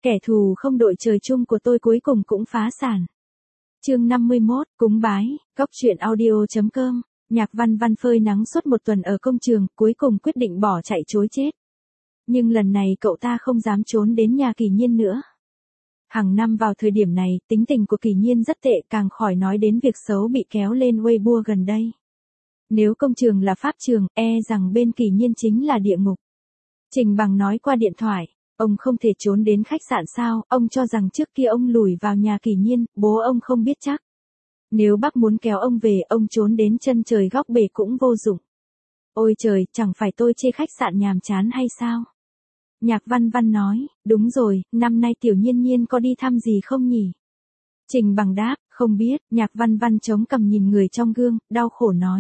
Kẻ thù không đội trời chung của tôi cuối cùng cũng phá sản. Chương 51, cúng bái, góc truyện audio.com. Nhạc Văn Văn phơi nắng suốt một tuần ở công trường, cuối cùng quyết định bỏ chạy chối chết. Nhưng lần này cậu ta không dám trốn đến nhà Kỳ Nhiên nữa. Hàng năm vào thời điểm này, tính tình của Kỳ Nhiên rất tệ, càng khỏi nói đến việc xấu bị kéo lên Weibo gần đây. Nếu công trường là pháp trường, rằng bên Kỳ Nhiên chính là địa ngục. Trình Bằng nói qua điện thoại, ông không thể trốn đến khách sạn sao, ông cho rằng trước kia ông lủi vào nhà Kỳ Nhiên, bố ông không biết chắc. Nếu bác muốn kéo ông về, ông trốn đến chân trời góc bể cũng vô dụng. Ôi trời, chẳng phải tôi chê khách sạn nhàm chán hay sao? Nhạc Văn Văn nói, đúng rồi, năm nay Tiểu Nhiên Nhiên có đi thăm gì không nhỉ? Trình Bằng đáp, không biết. Nhạc Văn Văn chống cằm nhìn người trong gương, đau khổ nói.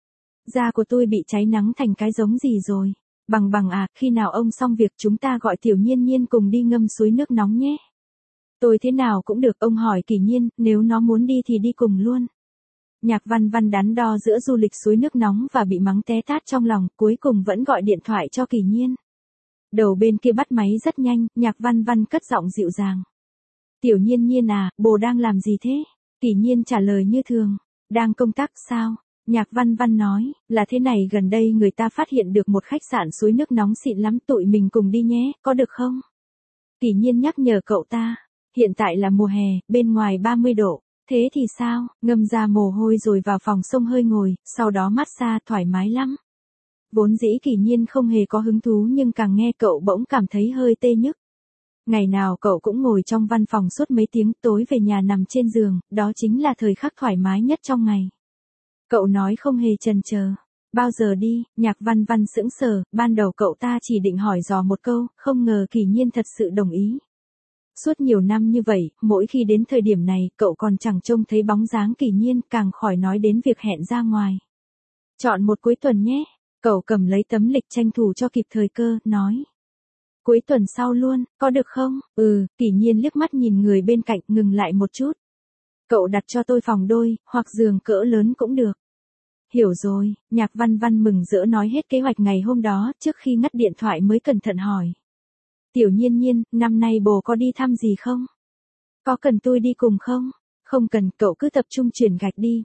Da của tôi bị cháy nắng thành cái giống gì rồi? Bằng à, khi nào ông xong việc chúng ta gọi Tiểu Nhiên Nhiên cùng đi ngâm suối nước nóng nhé. Tôi thế nào cũng được, ông hỏi Kỳ Nhiên, nếu nó muốn đi thì đi cùng luôn. Nhạc Văn Văn đắn đo giữa du lịch suối nước nóng và bị mắng té tát trong lòng, cuối cùng vẫn gọi điện thoại cho Kỳ Nhiên. Đầu bên kia bắt máy rất nhanh, Nhạc Văn Văn cất giọng dịu dàng. Tiểu Nhiên Nhiên à, bồ đang làm gì thế? Kỳ Nhiên trả lời như thường, đang công tác sao? Nhạc Văn Văn nói, là thế này, gần đây người ta phát hiện được một khách sạn suối nước nóng xịn lắm, tụi mình cùng đi nhé, có được không? Kỳ Nhiên nhắc nhở cậu ta, hiện tại là mùa hè, bên ngoài 30 độ, thế thì sao, ngâm ra mồ hôi rồi vào phòng xông hơi ngồi, sau đó massage thoải mái lắm. Vốn dĩ Kỳ Nhiên không hề có hứng thú nhưng càng nghe cậu bỗng cảm thấy hơi tê nhức. Ngày nào cậu cũng ngồi trong văn phòng suốt mấy tiếng, tối về nhà nằm trên giường, đó chính là thời khắc thoải mái nhất trong ngày. Cậu nói không hề chần chờ. Bao giờ đi? Nhạc Văn Văn sững sờ, ban đầu cậu ta chỉ định hỏi dò một câu, không ngờ Kỳ Nhiên thật sự đồng ý. Suốt nhiều năm như vậy, mỗi khi đến thời điểm này, cậu còn chẳng trông thấy bóng dáng Kỳ Nhiên, càng khỏi nói đến việc hẹn ra ngoài. Chọn một cuối tuần nhé. Cậu cầm lấy tấm lịch tranh thủ cho kịp thời cơ, nói. Cuối tuần sau luôn, có được không? Kỳ Nhiên liếc mắt nhìn người bên cạnh, ngừng lại một chút. Cậu đặt cho tôi phòng đôi, hoặc giường cỡ lớn cũng được. Hiểu rồi, Nhạc Văn Văn mừng rỡ nói hết kế hoạch ngày hôm đó, trước khi ngắt điện thoại mới cẩn thận hỏi. Tiểu Nhiên Nhiên, năm nay bồ có đi thăm gì không? Có cần tôi đi cùng không? Không cần, cậu cứ tập trung chuyển gạch đi.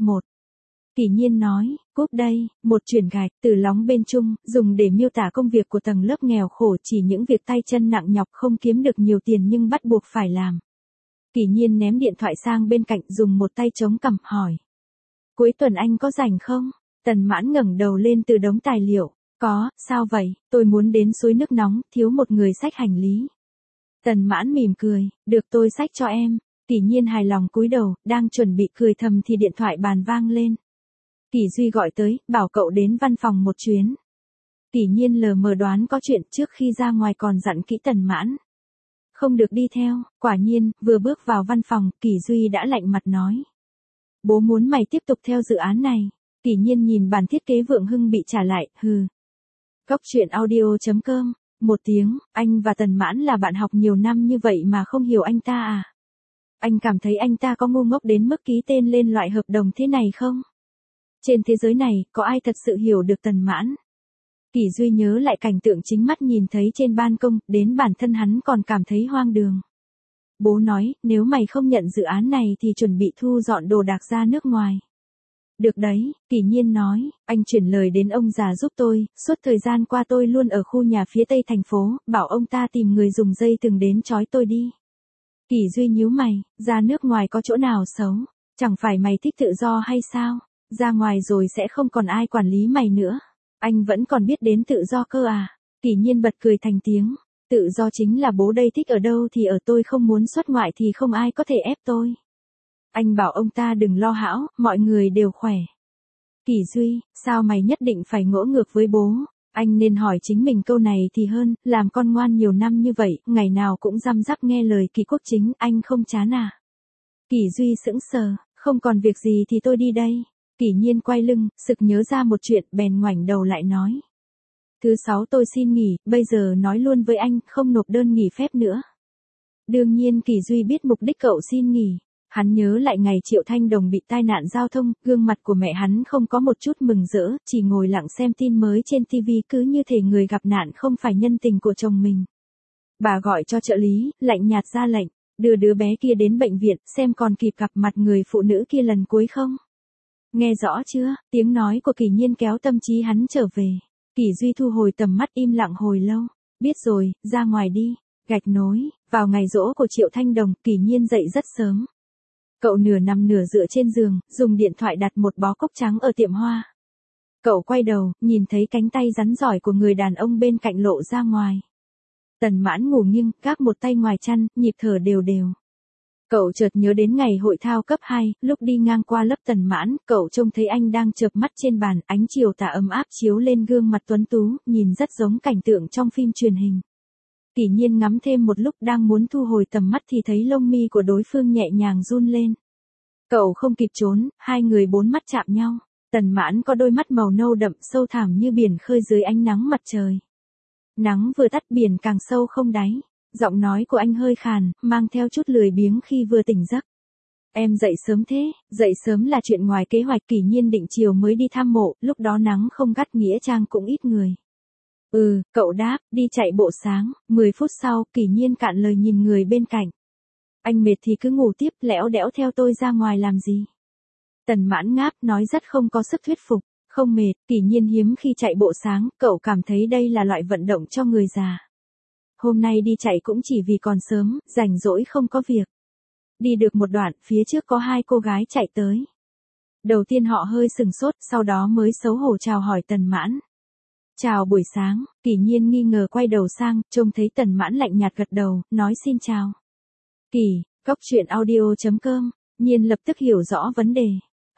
Kỳ Nhiên nói, cúp đây, một chuyển gạch, từ lóng bên Trung, dùng để miêu tả công việc của tầng lớp nghèo khổ, chỉ những việc tay chân nặng nhọc không kiếm được nhiều tiền nhưng bắt buộc phải làm. Kỳ Nhiên ném điện thoại sang bên cạnh, dùng một tay chống cằm, hỏi. Cuối tuần anh có rảnh không? Tần Mãn ngẩng đầu lên từ đống tài liệu. Có, sao vậy? Tôi muốn đến suối nước nóng, thiếu một người xách hành lý. Tần Mãn mỉm cười, được tôi xách cho em. Kỳ Nhiên hài lòng cúi đầu, đang chuẩn bị cười thầm thì điện thoại bàn vang lên. Kỳ Duy gọi tới, bảo cậu đến văn phòng một chuyến. Kỳ Nhiên lờ mờ đoán có chuyện, trước khi ra ngoài còn dặn kỹ Tần Mãn. Không được đi theo. Quả nhiên, vừa bước vào văn phòng, Kỳ Duy đã lạnh mặt nói. Bố muốn mày tiếp tục theo dự án này. Kỳ Nhiên nhìn bản thiết kế Vượng Hưng bị trả lại, hừ. Góc truyện audio.com. Một tiếng, anh và Tần Mãn là bạn học nhiều năm như vậy mà không hiểu anh ta à? Anh cảm thấy anh ta có ngu ngốc đến mức ký tên lên loại hợp đồng thế này không? Trên thế giới này, có ai thật sự hiểu được Tần Mãn? Kỳ Duy nhớ lại cảnh tượng chính mắt nhìn thấy trên ban công, đến bản thân hắn còn cảm thấy hoang đường. Bố nói, nếu mày không nhận dự án này thì chuẩn bị thu dọn đồ đạc ra nước ngoài. Được đấy, Kỳ Nhiên nói, anh chuyển lời đến ông già giúp tôi, suốt thời gian qua tôi luôn ở khu nhà phía tây thành phố, bảo ông ta tìm người dùng dây thừng đến trói tôi đi. Kỳ Duy nhíu mày, ra nước ngoài có chỗ nào xấu, chẳng phải mày thích tự do hay sao, ra ngoài rồi sẽ không còn ai quản lý mày nữa. Anh vẫn còn biết đến tự do cơ à? Kỳ Nhiên bật cười thành tiếng, tự do chính là bố đây thích ở đâu thì ở, tôi không muốn xuất ngoại thì không ai có thể ép tôi. Anh bảo ông ta đừng lo hão, mọi người đều khỏe. Kỳ Duy, sao mày nhất định phải ngỗ ngược với bố? Anh nên hỏi chính mình câu này thì hơn, làm con ngoan nhiều năm như vậy, ngày nào cũng răm rắp nghe lời Kỳ Quốc Chính, anh không chán à? Kỳ Duy sững sờ, không còn việc gì thì tôi đi đây. Kỳ Nhiên quay lưng, sực nhớ ra một chuyện, bèn ngoảnh đầu lại nói. Thứ 6 tôi xin nghỉ, bây giờ nói luôn với anh, không nộp đơn nghỉ phép nữa. Đương nhiên Kỳ Duy biết mục đích cậu xin nghỉ. Hắn nhớ lại ngày Triệu Thanh Đồng bị tai nạn giao thông, gương mặt của mẹ hắn không có một chút mừng rỡ, chỉ ngồi lặng xem tin mới trên TV, cứ như thể người gặp nạn không phải nhân tình của chồng mình. Bà gọi cho trợ lý, lạnh nhạt ra lệnh, đưa đứa bé kia đến bệnh viện, xem còn kịp gặp mặt người phụ nữ kia lần cuối không. Nghe rõ chưa, tiếng nói của Kỷ Nhiên kéo tâm trí hắn trở về. Kỷ Duy thu hồi tầm mắt im lặng hồi lâu, biết rồi, ra ngoài đi. Gạch nối, vào ngày giỗ của Triệu Thanh Đồng, Kỷ Nhiên dậy rất sớm. Cậu nửa nằm nửa dựa trên giường, dùng điện thoại đặt một bó cốc trắng ở tiệm hoa. Cậu quay đầu, nhìn thấy cánh tay rắn giỏi của người đàn ông bên cạnh lộ ra ngoài. Tần Mãn ngủ nghiêng, gác một tay ngoài chăn, nhịp thở đều đều. Cậu chợt nhớ đến ngày hội thao cấp 2, lúc đi ngang qua lớp Tần Mãn, cậu trông thấy anh đang chợp mắt trên bàn, ánh chiều tà ấm áp chiếu lên gương mặt tuấn tú, nhìn rất giống cảnh tượng trong phim truyền hình. Kỷ Nhiên ngắm thêm một lúc đang muốn thu hồi tầm mắt thì thấy lông mi của đối phương nhẹ nhàng run lên. Cậu không kịp trốn, hai người bốn mắt chạm nhau. Tần Mãn có đôi mắt màu nâu đậm sâu thẳm như biển khơi dưới ánh nắng mặt trời. Nắng vừa tắt biển càng sâu không đáy. Giọng nói của anh hơi khàn, mang theo chút lười biếng khi vừa tỉnh giấc. Em dậy sớm thế, dậy sớm là chuyện ngoài kế hoạch. Kỷ Nhiên định chiều mới đi thăm mộ, lúc đó nắng không gắt nghĩa trang cũng ít người. Cậu đáp, đi chạy bộ sáng. 10 phút sau, Kỷ Nhiên cạn lời nhìn người bên cạnh. Anh mệt thì cứ ngủ tiếp, lẽo đẽo theo tôi ra ngoài làm gì? Tần Mãn ngáp, nói rất không có sức thuyết phục. Không mệt, Kỷ Nhiên hiếm khi chạy bộ sáng, cậu cảm thấy đây là loại vận động cho người già. Hôm nay đi chạy cũng chỉ vì còn sớm, rảnh rỗi không có việc. Đi được một đoạn, phía trước có hai cô gái chạy tới. Đầu tiên họ hơi sừng sốt, sau đó mới xấu hổ chào hỏi Tần Mãn. Chào buổi sáng, Kỷ Nhiên nghi ngờ quay đầu sang, trông thấy Tần Mãn lạnh nhạt gật đầu, nói xin chào. Cóc truyện audio.com, Nhiên lập tức hiểu rõ vấn đề.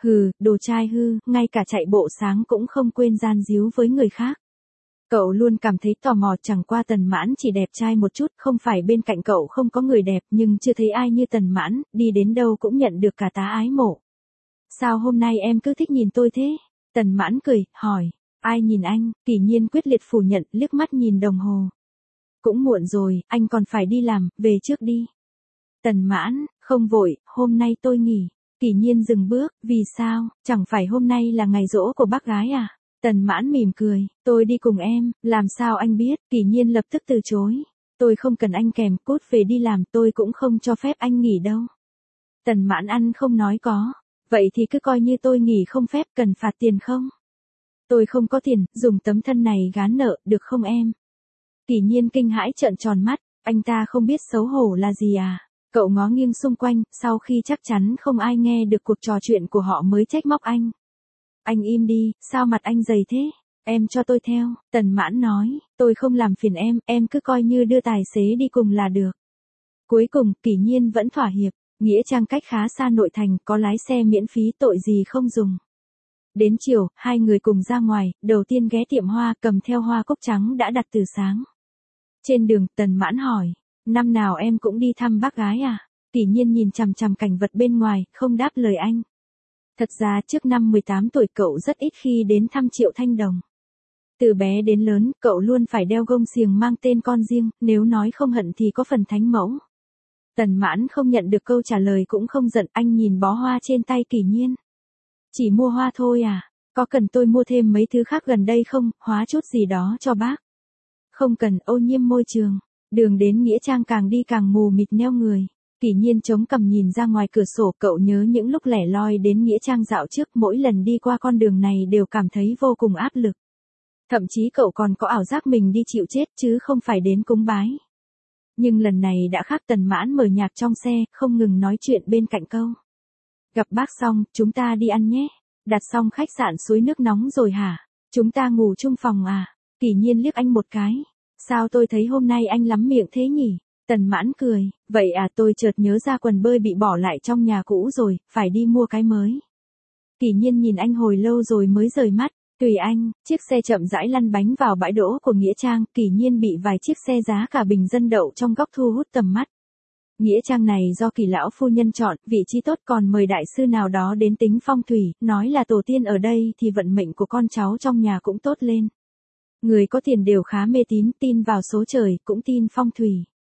Đồ trai hư, ngay cả chạy bộ sáng cũng không quên gian díu với người khác. Cậu luôn cảm thấy tò mò, chẳng qua Tần Mãn chỉ đẹp trai một chút, không phải bên cạnh cậu không có người đẹp, nhưng chưa thấy ai như Tần Mãn, đi đến đâu cũng nhận được cả tá ái mộ. Sao hôm nay em cứ thích nhìn tôi thế? Tần Mãn cười, hỏi. Ai nhìn anh? Kỷ Nhiên quyết liệt phủ nhận, liếc mắt nhìn đồng hồ. Cũng muộn rồi, anh còn phải đi làm, về trước đi. Tần Mãn, không vội, hôm nay tôi nghỉ. Kỷ Nhiên dừng bước, vì sao, chẳng phải hôm nay là ngày giỗ của bác gái à? Tần Mãn mỉm cười, tôi đi cùng em, làm sao anh biết? Kỷ Nhiên lập tức từ chối. Tôi không cần anh kèm, cút về đi làm, tôi cũng không cho phép anh nghỉ đâu. Tần Mãn ăn không nói có. Vậy thì cứ coi như tôi nghỉ không phép, cần phạt tiền không? Tôi không có tiền, dùng tấm thân này gán nợ, được không em? Kỷ Nhiên kinh hãi trợn tròn mắt, anh ta không biết xấu hổ là gì à? Cậu ngó nghiêng xung quanh, sau khi chắc chắn không ai nghe được cuộc trò chuyện của họ mới trách móc anh. Anh im đi, sao mặt anh dày thế? Em cho tôi theo, Tần Mãn nói, tôi không làm phiền em cứ coi như đưa tài xế đi cùng là được. Cuối cùng, Kỷ Nhiên vẫn thỏa hiệp, nghĩa trang cách khá xa nội thành, có lái xe miễn phí tội gì không dùng. Đến chiều, hai người cùng ra ngoài, đầu tiên ghé tiệm hoa, cầm theo hoa cúc trắng đã đặt từ sáng. Trên đường, Tần Mãn hỏi, năm nào em cũng đi thăm bác gái à? Kỷ Nhiên nhìn chằm chằm cảnh vật bên ngoài, không đáp lời anh. Thật ra trước năm 18 tuổi cậu rất ít khi đến thăm Triệu Thanh Đồng. Từ bé đến lớn, cậu luôn phải đeo gông xiềng mang tên con riêng, nếu nói không hận thì có phần thánh mẫu. Tần Mãn không nhận được câu trả lời cũng không giận, anh nhìn bó hoa trên tay Kỷ Nhiên. Chỉ mua hoa thôi à? Có cần tôi mua thêm mấy thứ khác gần đây không, hóa chút gì đó cho bác? Không cần, ô nhiễm môi trường. Đường đến nghĩa trang càng đi càng mù mịt neo người. Kỷ Nhiên chống cằm nhìn ra ngoài cửa sổ, cậu nhớ những lúc lẻ loi đến nghĩa trang dạo trước, mỗi lần đi qua con đường này đều cảm thấy vô cùng áp lực. Thậm chí cậu còn có ảo giác mình đi chịu chết chứ không phải đến cúng bái. Nhưng lần này đã khác, Tần Mãn mở nhạc trong xe, không ngừng nói chuyện bên cạnh câu. Gặp bác xong, chúng ta đi ăn nhé. Đặt xong khách sạn suối nước nóng rồi hả? Chúng ta ngủ chung phòng à? Kỷ Nhiên liếc anh một cái. Sao tôi thấy hôm nay anh lắm miệng thế nhỉ? Tần Mãn cười, vậy à, tôi chợt nhớ ra quần bơi bị bỏ lại trong nhà cũ rồi, phải đi mua cái mới. Kỷ Nhiên nhìn anh hồi lâu rồi mới rời mắt, tùy anh, chiếc xe chậm rãi lăn bánh vào bãi đỗ của nghĩa trang, Kỷ Nhiên bị vài chiếc xe giá cả bình dân đậu trong góc thu hút tầm mắt. Nghĩa trang này do Kỷ lão phu nhân chọn, vị trí tốt, còn mời đại sư nào đó đến tính phong thủy, nói là tổ tiên ở đây thì vận mệnh của con cháu trong nhà cũng tốt lên. Người có tiền đều khá mê tín, tin vào số trời, cũng tin phong thủy.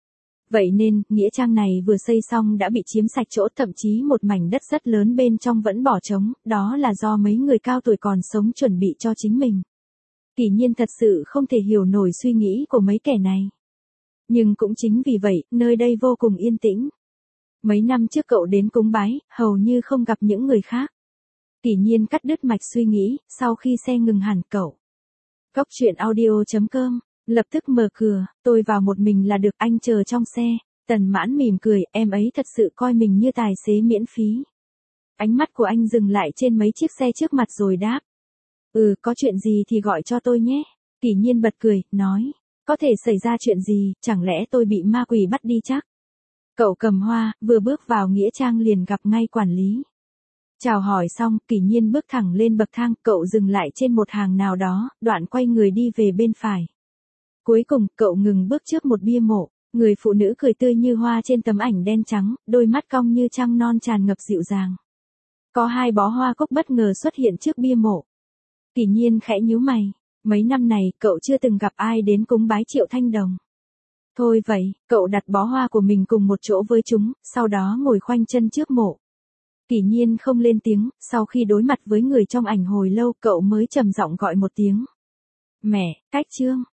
Vậy nên, nghĩa trang này vừa xây xong đã bị chiếm sạch chỗ, thậm chí một mảnh đất rất lớn bên trong vẫn bỏ trống, đó là do mấy người cao tuổi còn sống chuẩn bị cho chính mình. Kỷ Nhiên thật sự không thể hiểu nổi suy nghĩ của mấy kẻ này. Nhưng cũng chính vì vậy, nơi đây vô cùng yên tĩnh. Mấy năm trước cậu đến cúng bái, hầu như không gặp những người khác. Kỷ Nhiên cắt đứt mạch suy nghĩ, sau khi xe ngừng hẳn cậu. Góc truyện audio.com, lập tức mở cửa, tôi vào một mình là được, anh chờ trong xe. Tần Mãn mỉm cười, em ấy thật sự coi mình như tài xế miễn phí. Ánh mắt của anh dừng lại trên mấy chiếc xe trước mặt rồi đáp. Có chuyện gì thì gọi cho tôi nhé. Kỷ Nhiên bật cười, nói. Có thể xảy ra chuyện gì, chẳng lẽ tôi bị ma quỷ bắt đi chắc? Cậu cầm hoa, vừa bước vào nghĩa trang liền gặp ngay quản lý. Chào hỏi xong, Kỷ Nhiên bước thẳng lên bậc thang, cậu dừng lại trên một hàng nào đó, đoạn quay người đi về bên phải. Cuối cùng, cậu ngừng bước trước một bia mộ, người phụ nữ cười tươi như hoa trên tấm ảnh đen trắng, đôi mắt cong như trăng non tràn ngập dịu dàng. Có 2 bó hoa cúc bất ngờ xuất hiện trước bia mộ. Kỷ Nhiên khẽ nhíu mày, mấy năm này cậu chưa từng gặp ai đến cúng bái Triệu Thanh Đồng. Thôi vậy, cậu đặt bó hoa của mình cùng một chỗ với chúng, sau đó ngồi khoanh chân trước mộ. Kỷ Nhiên không lên tiếng, sau khi đối mặt với người trong ảnh hồi lâu cậu mới trầm giọng gọi một tiếng. Mẹ, Cách Trương.